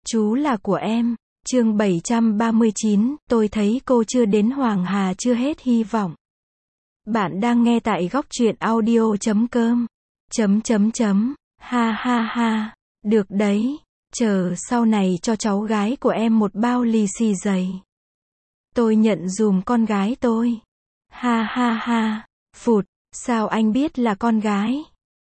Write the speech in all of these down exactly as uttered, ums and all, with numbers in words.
Chú là của em. Chương bảy trăm ba mươi chín, tôi thấy cô chưa đến Hoàng Hà chưa hết hy vọng. Bạn đang nghe tại góc truyện audio chấm com. Chấm chấm chấm, ha ha ha, được đấy, chờ sau này cho cháu gái của em một bao lì xì dày. Tôi nhận dùm con gái tôi. Ha ha ha, phụt, sao anh biết là con gái?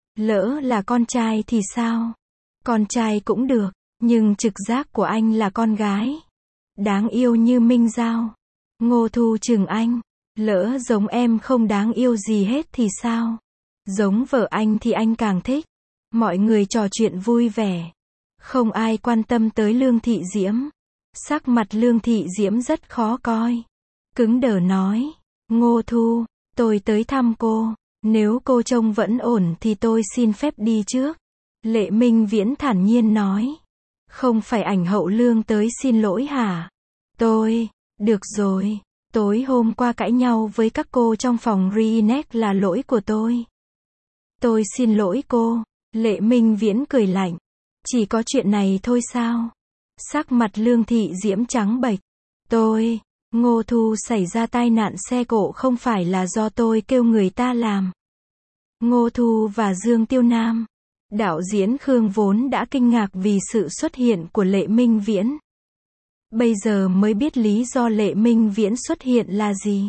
Lỡ là con trai thì sao? Con trai cũng được, nhưng trực giác của anh là con gái. Đáng yêu như Minh Giao. Ngô Thu chừng anh. Lỡ giống em không đáng yêu gì hết thì sao? Giống vợ anh thì anh càng thích. Mọi người trò chuyện vui vẻ. Không ai quan tâm tới Lương Thị Diễm. Sắc mặt Lương Thị Diễm rất khó coi. Cứng đờ nói. Ngô Thu, tôi tới thăm cô. Nếu cô trông vẫn ổn thì tôi xin phép đi trước. Lệ Minh Viễn thản nhiên nói. Không phải ảnh hậu Lương tới xin lỗi hả? Tôi, được rồi, tối hôm qua cãi nhau với các cô trong phòng Rinet là lỗi của tôi. Tôi xin lỗi cô. Lệ Minh Viễn cười lạnh. Chỉ có chuyện này thôi sao? Sắc mặt Lương Thị Diễm trắng bệch. Tôi, Ngô Thu xảy ra tai nạn xe cộ không phải là do tôi kêu người ta làm. Ngô Thu và Dương Tiêu Nam. Đạo diễn Khương vốn đã kinh ngạc vì sự xuất hiện của Lệ Minh Viễn. Bây giờ mới biết lý do Lệ Minh Viễn xuất hiện là gì.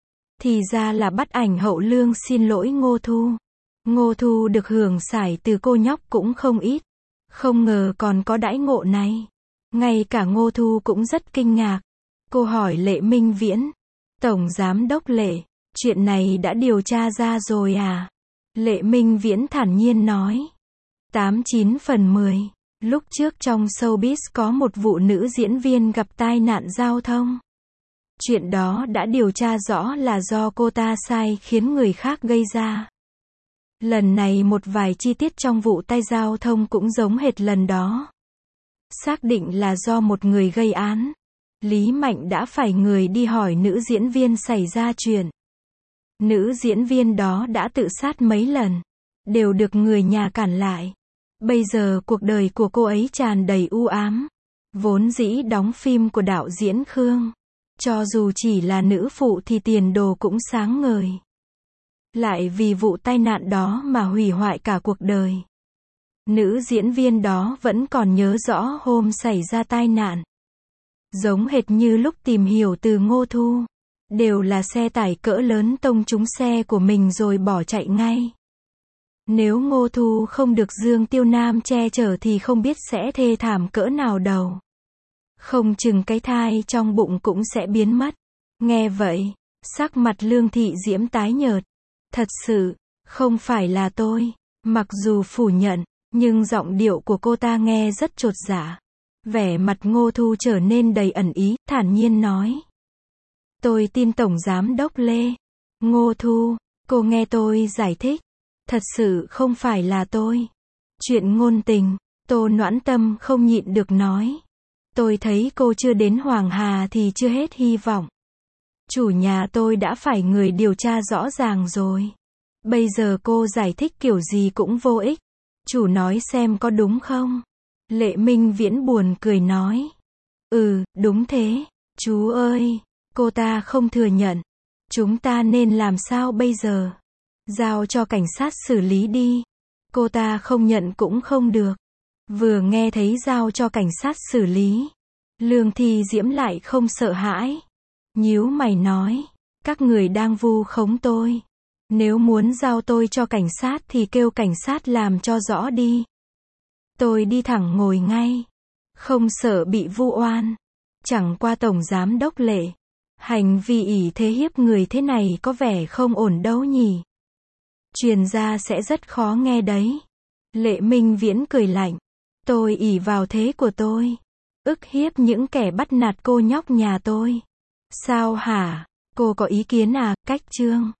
Thì ra là bắt ảnh hậu Lương xin lỗi Ngô Thu. Ngô Thu được hưởng sải từ cô nhóc cũng không ít. Không ngờ còn có đãi ngộ này. Ngay cả Ngô Thu cũng rất kinh ngạc. Cô hỏi Lệ Minh Viễn. Tổng Giám đốc Lệ, chuyện này đã điều tra ra rồi à? Lệ Minh Viễn thản nhiên nói. tám chín phần mười. Lúc trước trong showbiz có một vụ nữ diễn viên gặp tai nạn giao thông. Chuyện đó đã điều tra rõ là do cô ta sai khiến người khác gây ra. Lần này một vài chi tiết trong vụ tai giao thông cũng giống hệt lần đó. Xác định là do một người gây án. Lý Mạnh đã phải người đi hỏi nữ diễn viên xảy ra chuyện. Nữ diễn viên đó đã tự sát mấy lần. Đều được người nhà cản lại. Bây giờ cuộc đời của cô ấy tràn đầy u ám. Vốn dĩ đóng phim của đạo diễn Khương. Cho dù chỉ là nữ phụ thì tiền đồ cũng sáng ngời. Lại vì vụ tai nạn đó mà hủy hoại cả cuộc đời. Nữ diễn viên đó vẫn còn nhớ rõ hôm xảy ra tai nạn. Giống hệt như lúc tìm hiểu từ Ngô Thu. Đều là xe tải cỡ lớn tông trúng xe của mình rồi bỏ chạy ngay. Nếu Ngô Thu không được Dương Tiêu Nam che chở thì không biết sẽ thê thảm cỡ nào đâu. Không chừng cái thai trong bụng cũng sẽ biến mất. Nghe vậy, sắc mặt Lương Thị Diễm tái nhợt. Thật sự, không phải là tôi. Mặc dù phủ nhận, nhưng giọng điệu của cô ta nghe rất chột dạ. Vẻ mặt Ngô Thu trở nên đầy ẩn ý, thản nhiên nói. Tôi tin Tổng Giám đốc Lê. Ngô Thu, cô nghe tôi giải thích. Thật sự không phải là tôi. Chuyện ngôn tình, Tô Noãn Tâm không nhịn được nói. Tôi thấy cô chưa đến Hoàng Hà thì chưa hết hy vọng. Chủ nhà tôi đã phải người điều tra rõ ràng rồi. Bây giờ cô giải thích kiểu gì cũng vô ích. Chủ nói xem có đúng không? Lệ Minh Viễn buồn cười nói. Ừ, đúng thế. Chú ơi, cô ta không thừa nhận. Chúng ta nên làm sao bây giờ? Giao cho cảnh sát xử lý đi. Cô ta không nhận cũng không được. Vừa nghe thấy giao cho cảnh sát xử lý. Lương Thị Diễm lại không sợ hãi. Nhíu mày nói. Các người đang vu khống tôi. Nếu muốn giao tôi cho cảnh sát thì kêu cảnh sát làm cho rõ đi. Tôi đi thẳng ngồi ngay. Không sợ bị vu oan. Chẳng qua Tổng Giám đốc Lệ. Hành vi ỷ thế hiếp người thế này có vẻ không ổn đâu nhỉ. Truyền ra sẽ rất khó nghe đấy. Lệ Minh Viễn cười lạnh. Tôi ỷ vào thế của tôi. Ức hiếp những kẻ bắt nạt cô nhóc nhà tôi. Sao hả? Cô có ý kiến à? Cách chương.